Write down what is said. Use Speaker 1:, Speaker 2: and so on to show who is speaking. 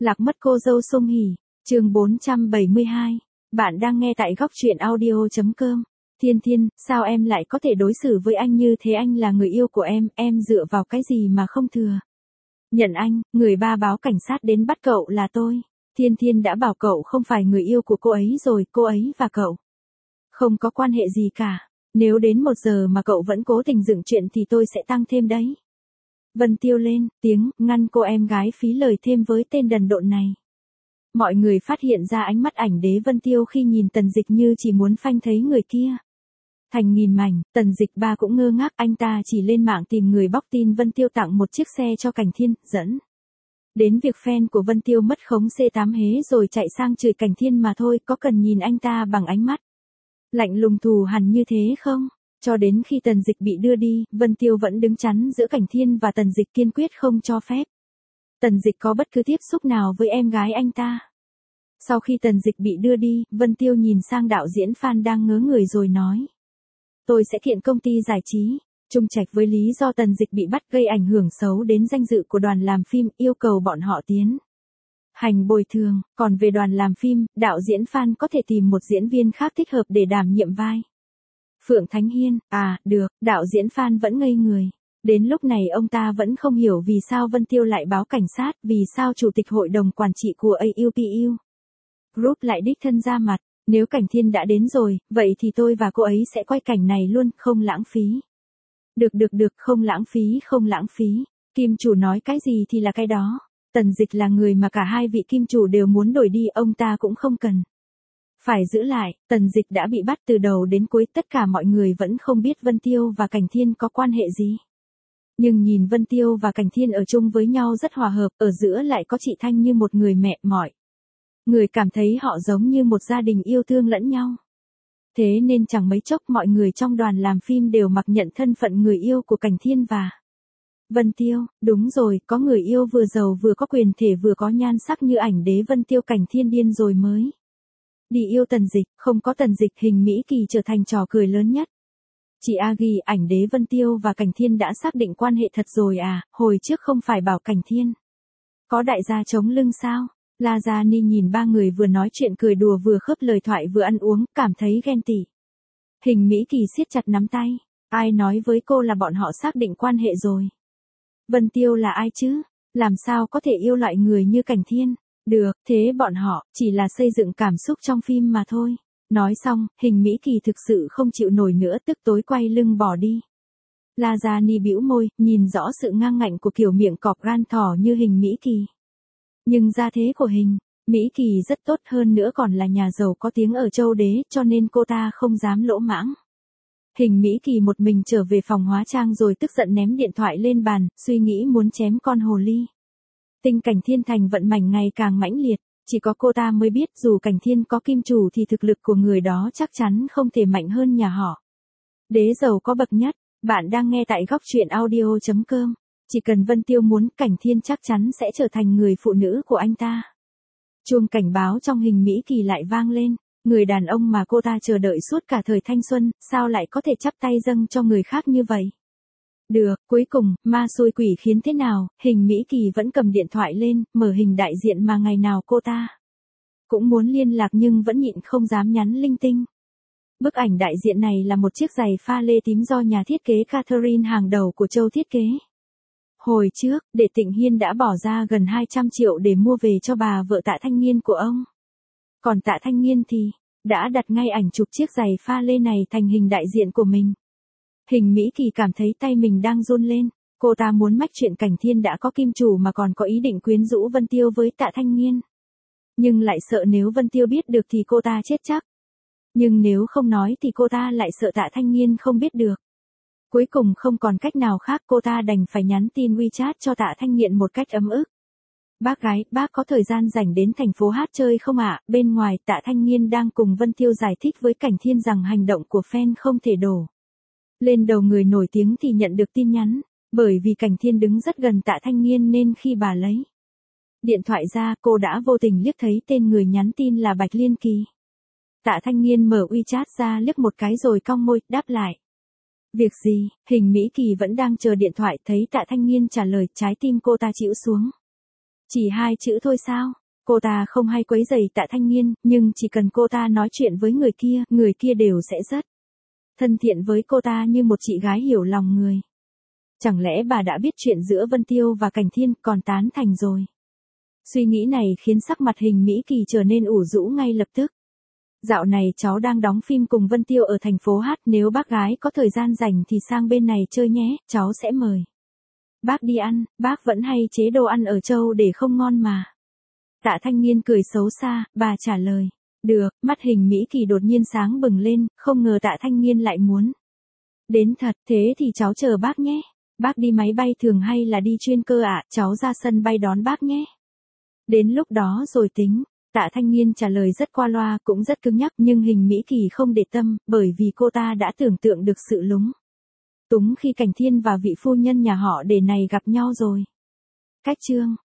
Speaker 1: Lạc mất cô dâu Sung Hỉ, chương 472. Bạn đang nghe tại góc truyện audio.com. Thiên Thiên, sao em lại có thể đối xử với anh như thế? Anh là người yêu của em dựa vào cái gì mà không thừa nhận anh? Người ba báo cảnh sát đến bắt cậu là tôi. Thiên Thiên đã bảo cậu không phải người yêu của cô ấy rồi, cô ấy và cậu không có quan hệ gì cả. Nếu đến 1 giờ mà cậu vẫn cố tình dựng chuyện thì tôi sẽ tăng thêm đấy. Vân Tiêu lên tiếng, ngăn cô em gái phí lời thêm với tên đần độn này. Mọi người phát hiện ra ánh mắt ảnh đế Vân Tiêu khi nhìn Tần Dịch như chỉ muốn phanh thấy người kia thành nghìn mảnh. Tần Dịch ba cũng ngơ ngác, anh ta chỉ lên mạng tìm người bóc tin Vân Tiêu tặng một chiếc xe cho Cảnh Thiên, dẫn đến việc fan của Vân Tiêu mất khống C8 hế rồi chạy sang chửi Cảnh Thiên mà thôi. Có cần nhìn anh ta bằng ánh mắt lạnh lùng thù hằn như thế không? Cho đến khi Tần Dịch bị đưa đi, Vân Tiêu vẫn đứng chắn giữa Cảnh Thiên và Tần Dịch, kiên quyết không cho phép Tần Dịch có bất cứ tiếp xúc nào với em gái anh ta. Sau khi Tần Dịch bị đưa đi, Vân Tiêu nhìn sang đạo diễn Phan đang ngớ người rồi nói: Tôi sẽ kiện công ty giải trí Trung Trạch với lý do Tần Dịch bị bắt gây ảnh hưởng xấu đến danh dự của đoàn làm phim, yêu cầu bọn họ tiến hành bồi thường. Còn về đoàn làm phim, đạo diễn Phan có thể tìm một diễn viên khác thích hợp để đảm nhiệm vai Phượng Thánh Hiên. À, được, đạo diễn Phan vẫn ngây người. Đến lúc này ông ta vẫn không hiểu vì sao Vân Tiêu lại báo cảnh sát, vì sao chủ tịch hội đồng quản trị của AUPU Group lại đích thân ra mặt. Nếu Cảnh Thiên đã đến rồi, vậy thì tôi và cô ấy sẽ quay cảnh này luôn, không lãng phí. Được, không lãng phí. Kim chủ nói cái gì thì là cái đó. Tần Dịch là người mà cả hai vị kim chủ đều muốn đổi đi, ông ta cũng không cần phải giữ lại. Tần Dịch đã bị bắt từ đầu đến cuối, tất cả mọi người vẫn không biết Vân Tiêu và Cảnh Thiên có quan hệ gì. Nhưng nhìn Vân Tiêu và Cảnh Thiên ở chung với nhau rất hòa hợp, ở giữa lại có chị Thanh như một người mẹ, mọi người cảm thấy họ giống như một gia đình yêu thương lẫn nhau. Thế nên chẳng mấy chốc mọi người trong đoàn làm phim đều mặc nhận thân phận người yêu của Cảnh Thiên và Vân Tiêu. Đúng rồi, có người yêu vừa giàu vừa có quyền thể vừa có nhan sắc như ảnh đế Vân Tiêu, Cảnh Thiên điên rồi mới đi yêu Tần Dịch. Không có Tần Dịch, hình Mỹ Kỳ trở thành trò cười lớn nhất. Chị Agi, ảnh đế Vân Tiêu và Cảnh Thiên đã xác định quan hệ thật rồi à? Hồi trước không phải bảo Cảnh Thiên có đại gia chống lưng sao? La Gia Ni nhìn ba người vừa nói chuyện cười đùa vừa khớp lời thoại vừa ăn uống, cảm thấy ghen tị. Hình Mỹ Kỳ siết chặt nắm tay. Ai nói với cô là bọn họ xác định quan hệ rồi? Vân Tiêu là ai chứ? Làm sao có thể yêu loại người như Cảnh Thiên? Được, thế bọn họ chỉ là xây dựng cảm xúc trong phim mà thôi. Nói xong, hình Mỹ Kỳ thực sự không chịu nổi nữa, tức tối quay lưng bỏ đi. La Gia Ni bĩu môi, nhìn rõ sự ngang ngạnh của kiểu miệng cọp gan thỏ như hình Mỹ Kỳ. Nhưng gia thế của hình Mỹ Kỳ rất tốt, hơn nữa còn là nhà giàu có tiếng ở Châu Đế, cho nên cô ta không dám lỗ mãng. Hình Mỹ Kỳ một mình trở về phòng hóa trang rồi tức giận ném điện thoại lên bàn, suy nghĩ muốn chém con hồ ly tinh Cảnh Thiên thành vận mảnh ngày càng mãnh liệt. Chỉ có cô ta mới biết dù Cảnh Thiên có kim chủ thì thực lực của người đó chắc chắn không thể mạnh hơn nhà họ đế giàu có bậc nhất. Bạn đang nghe tại góc truyện audio.com. Chỉ cần Vân Tiêu muốn, Cảnh Thiên chắc chắn sẽ trở thành người phụ nữ của anh ta. Chuông cảnh báo trong hình Mỹ Kỳ lại vang lên. Người đàn ông mà cô ta chờ đợi suốt cả thời thanh xuân, sao lại có thể chắp tay dâng cho người khác như vậy? Được, cuối cùng, ma xui quỷ khiến thế nào, hình Mỹ Kỳ vẫn cầm điện thoại lên, mở hình đại diện mà ngày nào cô ta cũng muốn liên lạc nhưng vẫn nhịn không dám nhắn linh tinh. Bức ảnh đại diện này là một chiếc giày pha lê tím do nhà thiết kế Catherine hàng đầu của Châu thiết kế. Hồi trước, Đệ Tịnh Hiên đã bỏ ra gần 200 triệu để mua về cho bà vợ Tạ Thanh Nghiên của ông. Còn Tạ Thanh Nghiên thì đã đặt ngay ảnh chụp chiếc giày pha lê này thành hình đại diện của mình. Hình Mỹ Kỳ cảm thấy tay mình đang run lên. Cô ta muốn mách chuyện Cảnh Thiên đã có kim chủ mà còn có ý định quyến rũ Vân Tiêu với Tạ Thanh Nghiên. Nhưng lại sợ nếu Vân Tiêu biết được thì cô ta chết chắc. Nhưng nếu không nói thì cô ta lại sợ Tạ Thanh Nghiên không biết được. Cuối cùng không còn cách nào khác, cô ta đành phải nhắn tin WeChat cho Tạ Thanh Nghiên một cách ấm ức. Bác gái, bác có thời gian rảnh đến thành phố hát chơi không ạ? Bên ngoài, Tạ Thanh Nghiên đang cùng Vân Tiêu giải thích với Cảnh Thiên rằng hành động của fan không thể đổ lên đầu người nổi tiếng thì nhận được tin nhắn. Bởi vì Cảnh Thiên đứng rất gần Tạ Thanh Nghiên nên khi bà lấy điện thoại ra, cô đã vô tình liếc thấy tên người nhắn tin là Bạch Liên Kỳ. Tạ Thanh Nghiên mở WeChat ra liếc một cái rồi cong môi, đáp lại. Việc gì? Hình Mỹ Kỳ vẫn đang chờ điện thoại, thấy Tạ Thanh Nghiên trả lời, trái tim cô ta chĩu xuống. Chỉ 2 chữ thôi sao? Cô ta không hay quấy rầy Tạ Thanh Nghiên, nhưng chỉ cần cô ta nói chuyện với người kia đều sẽ rất thân thiện với cô ta như một chị gái hiểu lòng người. Chẳng lẽ bà đã biết chuyện giữa Vân Tiêu và Cảnh Thiên còn tán thành rồi? Suy nghĩ này khiến sắc mặt Hình Mỹ Kỳ trở nên ủ rũ ngay lập tức. Dạo này cháu đang đóng phim cùng Vân Tiêu ở thành phố Hát, nếu bác gái có thời gian rảnh thì sang bên này chơi nhé, cháu sẽ mời bác đi ăn, bác vẫn hay chế đồ ăn ở Châu để không ngon mà. Tạ Thanh Nghiên cười xấu xa, bà trả lời. Được, mắt Hình Mỹ Kỳ đột nhiên sáng bừng lên, không ngờ Tạ Thanh Nghiên lại muốn đến thật, thế thì cháu chờ bác nhé. Bác đi máy bay thường hay là đi chuyên cơ ạ, cháu ra sân bay đón bác nhé. Đến lúc đó rồi tính. Tạ Thanh Nghiên trả lời rất qua loa, cũng rất cứng nhắc, nhưng Hình Mỹ Kỳ không để tâm, bởi vì cô ta đã tưởng tượng được sự lúng túng khi Cảnh Thiên và vị phu nhân nhà họ Đề này gặp nhau rồi. Cách chương